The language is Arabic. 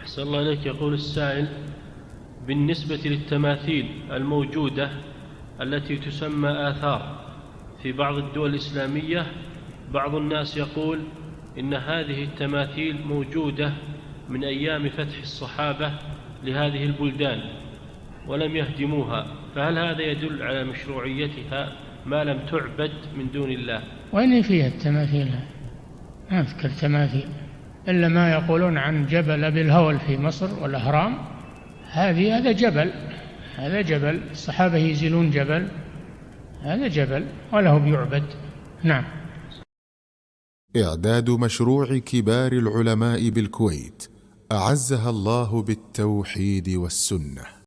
أحسن الله إليك. يقول السائل: بالنسبة للتماثيل الموجودة التي تسمى آثار في بعض الدول الإسلامية، بعض الناس يقول إن هذه التماثيل موجودة من أيام فتح الصحابة لهذه البلدان ولم يهدموها، فهل هذا يدل على مشروعيتها ما لم تعبد من دون الله؟ وين فيها التماثيل؟ ما أذكر تماثيل إلا ما يقولون عن جبل أبي الهول في مصر والأهرام. هذا جبل الصحابة يزيلون جبل، هذا جبل وله بيعبد. نعم. إعداد مشروع كبار العلماء بالكويت أعزها الله بالتوحيد والسنة.